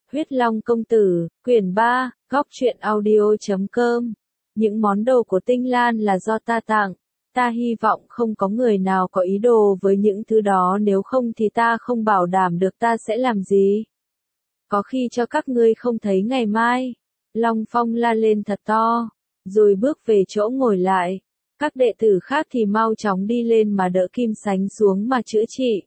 Huyết Long Công Tử, quyển 3, góc truyện audio.com. Những món đồ của Tinh Lan là do ta tặng. Ta hy vọng không có người nào có ý đồ với những thứ đó, nếu không thì ta không bảo đảm được ta sẽ làm gì. Có khi cho các ngươi không thấy ngày mai. Long Phong la lên thật to, rồi bước về chỗ ngồi lại. Các đệ tử khác thì mau chóng đi lên mà đỡ Kim Sánh xuống mà chữa trị.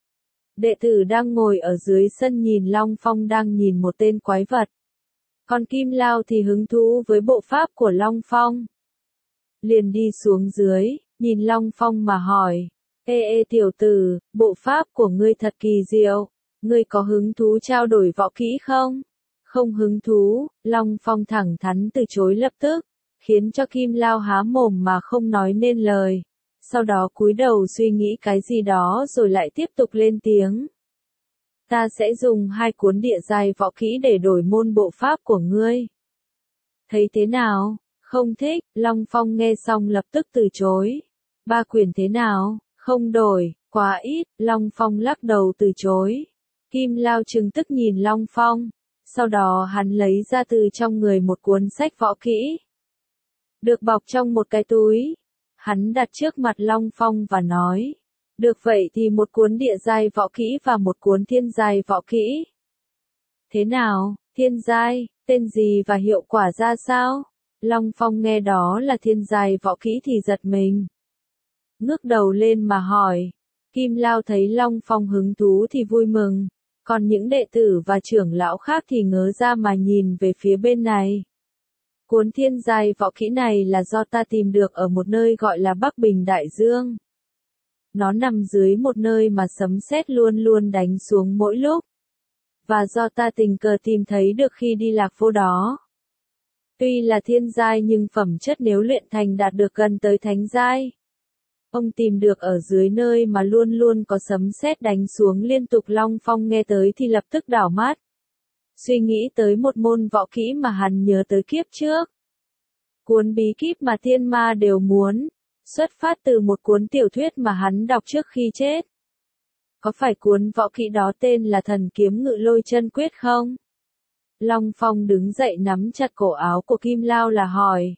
Đệ tử đang ngồi ở dưới sân nhìn Long Phong đang nhìn một tên quái vật. Còn Kim Lao thì hứng thú với bộ pháp của Long Phong. Liền đi xuống dưới, nhìn Long Phong mà hỏi. Ê tiểu tử, bộ pháp của ngươi thật kỳ diệu. Ngươi có hứng thú trao đổi võ kỹ không? Không hứng thú, Long Phong thẳng thắn từ chối lập tức, khiến cho Kim Lao há mồm mà không nói nên lời. Sau đó cúi đầu suy nghĩ cái gì đó rồi lại tiếp tục lên tiếng. Ta sẽ dùng 2 cuốn địa giai võ kỹ để đổi môn bộ pháp của ngươi. Thấy thế nào? Không thích, Long Phong nghe xong lập tức từ chối. 3 quyển thế nào? Không đổi, quá ít, Long Phong lắc đầu từ chối. Kim Lao trừng tức nhìn Long Phong. Sau đó hắn lấy ra từ trong người một cuốn sách võ kỹ. Được bọc trong một cái túi. Hắn đặt trước mặt Long Phong và nói. Được vậy thì một cuốn địa giai võ kỹ và một cuốn thiên giai võ kỹ. Thế nào, thiên giai, tên gì và hiệu quả ra sao? Long Phong nghe đó là thiên giai võ kỹ thì giật mình. Ngước đầu lên mà hỏi. Kim Lao thấy Long Phong hứng thú thì vui mừng. Còn những đệ tử và trưởng lão khác thì ngớ ra mà nhìn về phía bên này. Cuốn thiên giai võ kỹ này là do ta tìm được ở một nơi gọi là Bắc Bình Đại Dương. Nó nằm dưới một nơi mà sấm sét luôn luôn đánh xuống mỗi lúc. Và do ta tình cờ tìm thấy được khi đi lạc vô đó. Tuy là thiên giai nhưng phẩm chất nếu luyện thành đạt được gần tới thánh giai. Ông tìm được ở dưới nơi mà luôn luôn có sấm sét đánh xuống liên tục. Long Phong nghe tới thì lập tức đảo mắt. Suy nghĩ tới một môn võ kỹ mà hắn nhớ tới kiếp trước. Cuốn bí kíp mà thiên ma đều muốn. Xuất phát từ một cuốn tiểu thuyết mà hắn đọc trước khi chết. Có phải cuốn võ kỹ đó tên là Thần Kiếm Ngự Lôi Chân Quyết không? Long Phong đứng dậy nắm chặt cổ áo của Kim Lao là hỏi.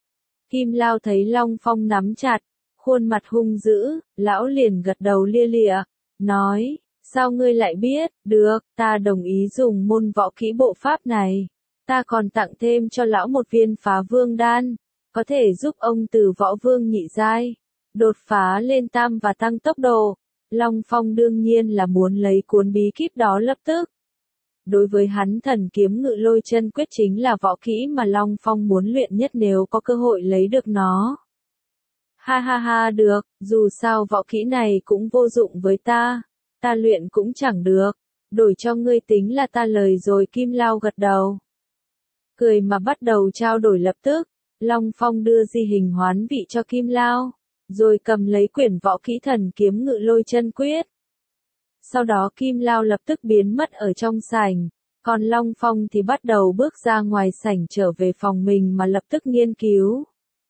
Kim Lao thấy Long Phong nắm chặt, khuôn mặt hung dữ, lão liền gật đầu lia lịa, nói, sao ngươi lại biết? Được, ta đồng ý dùng môn võ kỹ bộ pháp này. Ta còn tặng thêm cho lão một viên Phá Vương đan, có thể giúp ông từ võ vương nhị giai đột phá lên tam và tăng tốc độ. Long Phong đương nhiên là muốn lấy cuốn bí kíp đó lập tức. Đối với hắn Thần Kiếm Ngự Lôi Chân Quyết chính là võ kỹ mà Long Phong muốn luyện nhất nếu có cơ hội lấy được nó. Ha ha ha, được, dù sao võ kỹ này cũng vô dụng với ta. Ta luyện cũng chẳng được. Đổi cho ngươi tính là ta lời rồi. Kim Lao gật đầu. Cười mà bắt đầu trao đổi lập tức. Long Phong đưa di hình hoán vị cho Kim Lao. Rồi cầm lấy quyển võ kỹ Thần Kiếm Ngự Lôi Chân Quyết. Sau đó Kim Lao lập tức biến mất ở trong sảnh. Còn Long Phong thì bắt đầu bước ra ngoài sảnh trở về phòng mình mà lập tức nghiên cứu.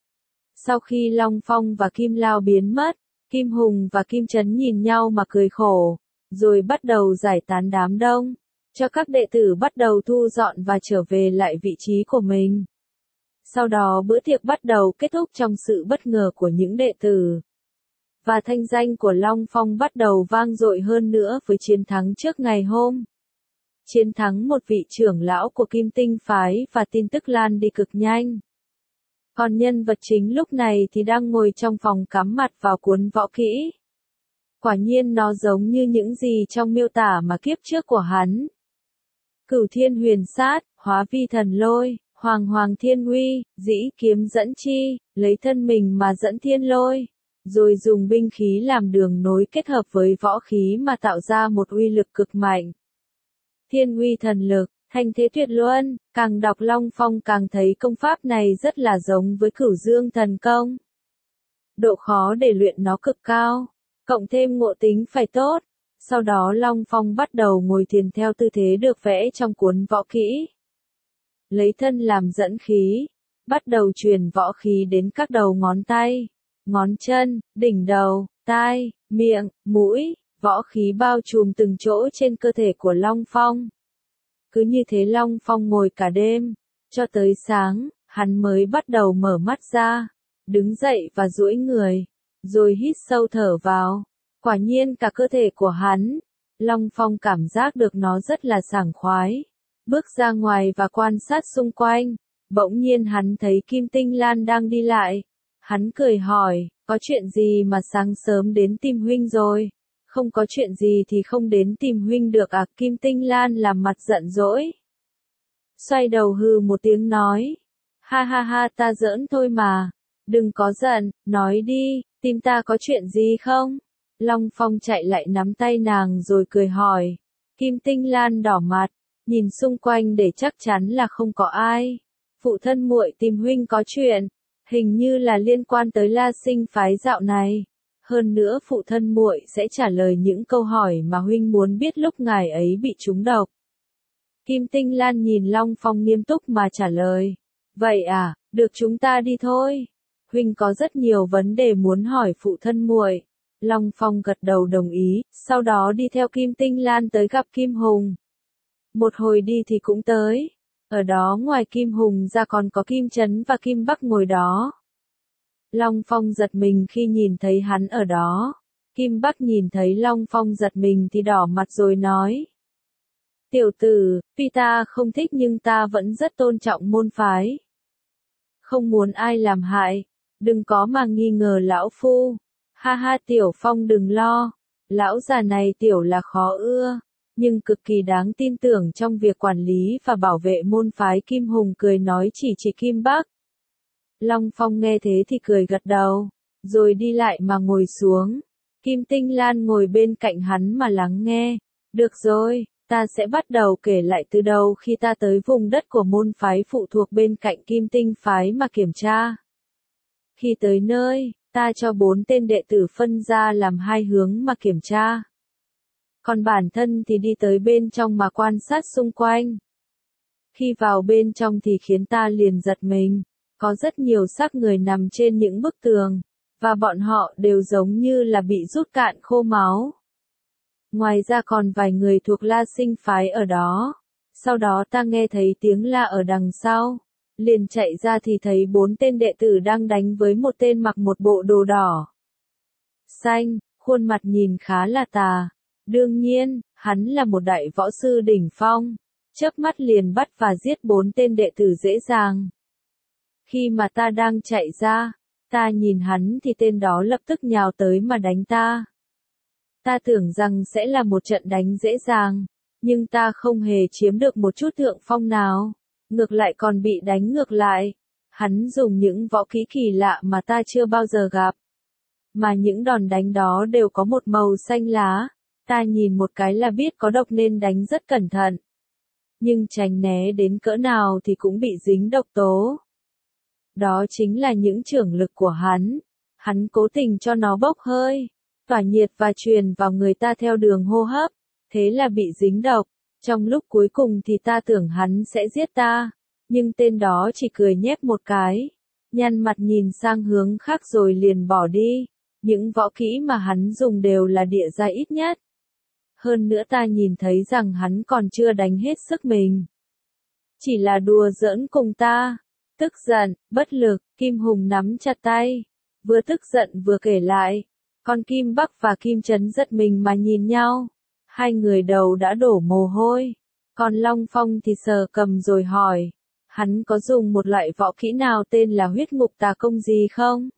Sau khi Long Phong và Kim Lao biến mất, Kim Hùng và Kim Trấn nhìn nhau mà cười khổ, rồi bắt đầu giải tán đám đông, cho các đệ tử bắt đầu thu dọn và trở về lại vị trí của mình. Sau đó bữa tiệc bắt đầu kết thúc trong sự bất ngờ của những đệ tử. Và thanh danh của Long Phong bắt đầu vang dội hơn nữa với chiến thắng trước ngày hôm. Chiến thắng một vị trưởng lão của Kim Tinh Phái và tin tức lan đi cực nhanh. Còn nhân vật chính lúc này thì đang ngồi trong phòng cắm mặt vào cuốn võ kỹ. Quả nhiên nó giống như những gì trong miêu tả mà kiếp trước của hắn. Cửu Thiên Huyền Sát, hóa vi thần lôi, hoàng hoàng thiên uy, dĩ kiếm dẫn chi, lấy thân mình mà dẫn thiên lôi. Rồi dùng binh khí làm đường nối kết hợp với võ khí mà tạo ra một uy lực cực mạnh. Thiên uy thần lực, thanh thế tuyệt luân, càng đọc Long Phong càng thấy công pháp này rất là giống với Cửu Dương thần công. Độ khó để luyện nó cực cao, cộng thêm ngộ tính phải tốt. Sau đó Long Phong bắt đầu ngồi thiền theo tư thế được vẽ trong cuốn võ kỹ. Lấy thân làm dẫn khí, bắt đầu truyền võ khí đến các đầu ngón tay, ngón chân, đỉnh đầu, tai, miệng, mũi, võ khí bao trùm từng chỗ trên cơ thể của Long Phong. Cứ như thế Long Phong ngồi cả đêm, cho tới sáng, hắn mới bắt đầu mở mắt ra, đứng dậy và duỗi người, rồi hít sâu thở vào. Quả nhiên cả cơ thể của hắn, Long Phong cảm giác được nó rất là sảng khoái. Bước ra ngoài và quan sát xung quanh, bỗng nhiên hắn thấy Kim Tinh Lan đang đi lại. Hắn cười hỏi, có chuyện gì mà sáng sớm đến tìm huynh rồi? Không có chuyện gì thì không đến tìm huynh được à? Kim Tinh Lan làm mặt giận dỗi. Xoay đầu hừ một tiếng nói, ha ha ha, ta giỡn thôi mà, đừng có giận, nói đi, tìm ta có chuyện gì không? Long Phong chạy lại nắm tay nàng rồi cười hỏi. Kim Tinh Lan đỏ mặt, nhìn xung quanh để chắc chắn là không có ai. Phụ thân muội tìm huynh có chuyện, hình như là liên quan tới La Sinh phái dạo này. Hơn nữa phụ thân muội sẽ trả lời những câu hỏi mà huynh muốn biết lúc ngài ấy bị trúng độc. Kim Tinh Lan nhìn Long Phong nghiêm túc mà trả lời. Vậy à, được, chúng ta đi thôi. Huynh có rất nhiều vấn đề muốn hỏi phụ thân muội. Long Phong gật đầu đồng ý, sau đó đi theo Kim Tinh Lan tới gặp Kim Hùng. Một hồi đi thì cũng tới. Ở đó ngoài Kim Hùng ra còn có Kim Trấn và Kim Bắc ngồi đó. Long Phong giật mình khi nhìn thấy hắn ở đó. Kim Bắc nhìn thấy Long Phong giật mình thì đỏ mặt rồi nói. Tiểu tử, tuy ta không thích nhưng ta vẫn rất tôn trọng môn phái. Không muốn ai làm hại, đừng có mà nghi ngờ lão phu. Ha ha, Tiểu Phong đừng lo, lão già này tiểu là khó ưa, nhưng cực kỳ đáng tin tưởng trong việc quản lý và bảo vệ môn phái. Kim Hùng cười nói chỉ Kim Bắc. Long Phong nghe thế thì cười gật đầu, rồi đi lại mà ngồi xuống. Kim Tinh Lan ngồi bên cạnh hắn mà lắng nghe. Được rồi, ta sẽ bắt đầu kể lại từ đầu khi ta tới vùng đất của môn phái phụ thuộc bên cạnh Kim Tinh phái mà kiểm tra. Khi tới nơi, ta cho 4 tên đệ tử phân ra làm 2 hướng mà kiểm tra. Còn bản thân thì đi tới bên trong mà quan sát xung quanh. Khi vào bên trong thì khiến ta liền giật mình, có rất nhiều xác người nằm trên những bức tường, và bọn họ đều giống như là bị rút cạn khô máu. Ngoài ra còn vài người thuộc La Sinh phái ở đó. Sau đó ta nghe thấy tiếng la ở đằng sau. Liền chạy ra thì thấy 4 tên đệ tử đang đánh với một tên mặc một bộ đồ đỏ xanh, khuôn mặt nhìn khá là tà. Đương nhiên, hắn là một đại võ sư đỉnh phong, chớp mắt liền bắt và giết 4 tên đệ tử dễ dàng. Khi mà ta đang chạy ra, ta nhìn hắn thì tên đó lập tức nhào tới mà đánh ta. Ta tưởng rằng sẽ là một trận đánh dễ dàng, nhưng ta không hề chiếm được một chút thượng phong nào. Ngược lại còn bị đánh ngược lại. Hắn dùng những võ kỹ kỳ lạ mà ta chưa bao giờ gặp. Mà những đòn đánh đó đều có một màu xanh lá. Ta nhìn một cái là biết có độc nên đánh rất cẩn thận. Nhưng tránh né đến cỡ nào thì cũng bị dính độc tố. Đó chính là những chưởng lực của hắn. Hắn cố tình cho nó bốc hơi, tỏa nhiệt và truyền vào người ta theo đường hô hấp. Thế là bị dính độc. Trong lúc cuối cùng thì ta tưởng hắn sẽ giết ta, nhưng tên đó chỉ cười nhếch một cái, nhăn mặt nhìn sang hướng khác rồi liền bỏ đi. Những võ kỹ mà hắn dùng đều là địa giai ít nhất. Hơn nữa ta nhìn thấy rằng hắn còn chưa đánh hết sức mình. Chỉ là đùa giỡn cùng ta. Tức giận, bất lực, Kim Hùng nắm chặt tay, vừa tức giận vừa kể lại. Còn Kim Bắc và Kim Trấn giật mình mà nhìn nhau. Hai người đầu đã đổ mồ hôi. Còn Long Phong thì sờ cầm rồi hỏi. Hắn có dùng một loại võ kỹ nào tên là huyết ngục tà công gì không?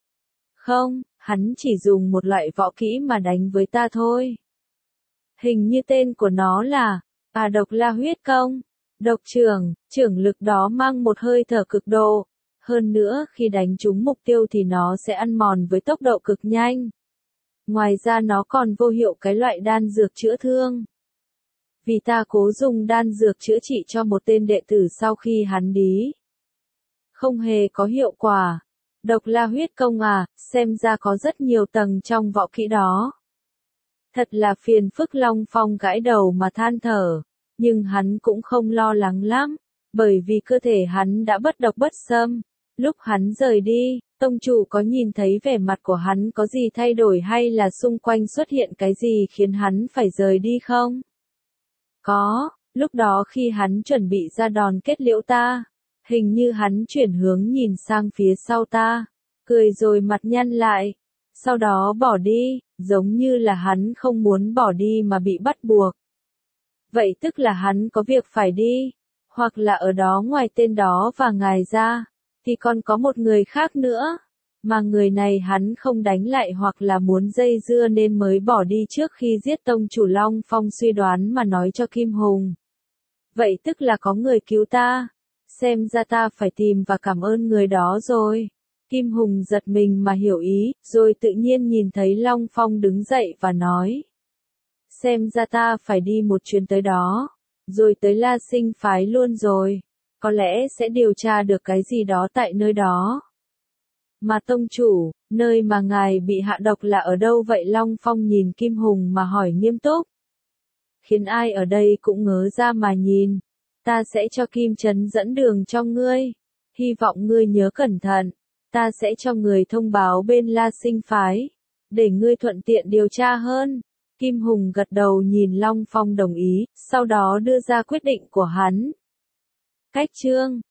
Không, hắn chỉ dùng một loại võ kỹ mà đánh với ta thôi. Hình như tên của nó là Độc La huyết công. Độc trưởng lực đó mang một hơi thở cực độ. Hơn nữa khi đánh trúng mục tiêu thì nó sẽ ăn mòn với tốc độ cực nhanh. Ngoài ra nó còn vô hiệu cái loại đan dược chữa thương. Vì ta cố dùng đan dược chữa trị cho một tên đệ tử sau khi hắn đí. Không hề có hiệu quả. Độc La huyết công à, xem ra có rất nhiều tầng trong võ kỹ đó. Thật là phiền phức. Long Phong gãi đầu mà than thở. Nhưng hắn cũng không lo lắng lắm, bởi vì cơ thể hắn đã bất độc bất xâm. Lúc hắn rời đi, tông chủ có nhìn thấy vẻ mặt của hắn có gì thay đổi hay là xung quanh xuất hiện cái gì khiến hắn phải rời đi không? Có, Lúc đó khi hắn chuẩn bị ra đòn kết liễu ta, hình như hắn chuyển hướng nhìn sang phía sau ta, cười rồi mặt nhăn lại, sau đó bỏ đi, giống như là hắn không muốn bỏ đi mà bị bắt buộc. Vậy tức là hắn có việc phải đi, hoặc là ở đó ngoài tên đó và ngài ra, thì còn có một người khác nữa, mà người này hắn không đánh lại hoặc là muốn dây dưa nên mới bỏ đi trước khi giết tông chủ Long Phong suy đoán mà nói cho Kim Hùng. Vậy tức là có người cứu ta, xem ra ta phải tìm và cảm ơn người đó rồi. Kim Hùng giật mình mà hiểu ý, rồi tự nhiên nhìn thấy Long Phong đứng dậy và nói. Xem ra ta phải đi một chuyến tới đó, rồi tới La Sinh phái luôn rồi, có lẽ sẽ điều tra được cái gì đó tại nơi đó. Mà tông chủ, nơi mà ngài bị hạ độc là ở đâu vậy? Long Phong nhìn Kim Hùng mà hỏi nghiêm túc. Khiến ai ở đây cũng ngớ ra mà nhìn, ta sẽ cho Kim Trấn dẫn đường cho ngươi, hy vọng ngươi nhớ cẩn thận, ta sẽ cho người thông báo bên La Sinh phái, để ngươi thuận tiện điều tra hơn. Kim Hùng gật đầu nhìn Long Phong đồng ý, sau đó đưa ra quyết định của hắn. Cách chương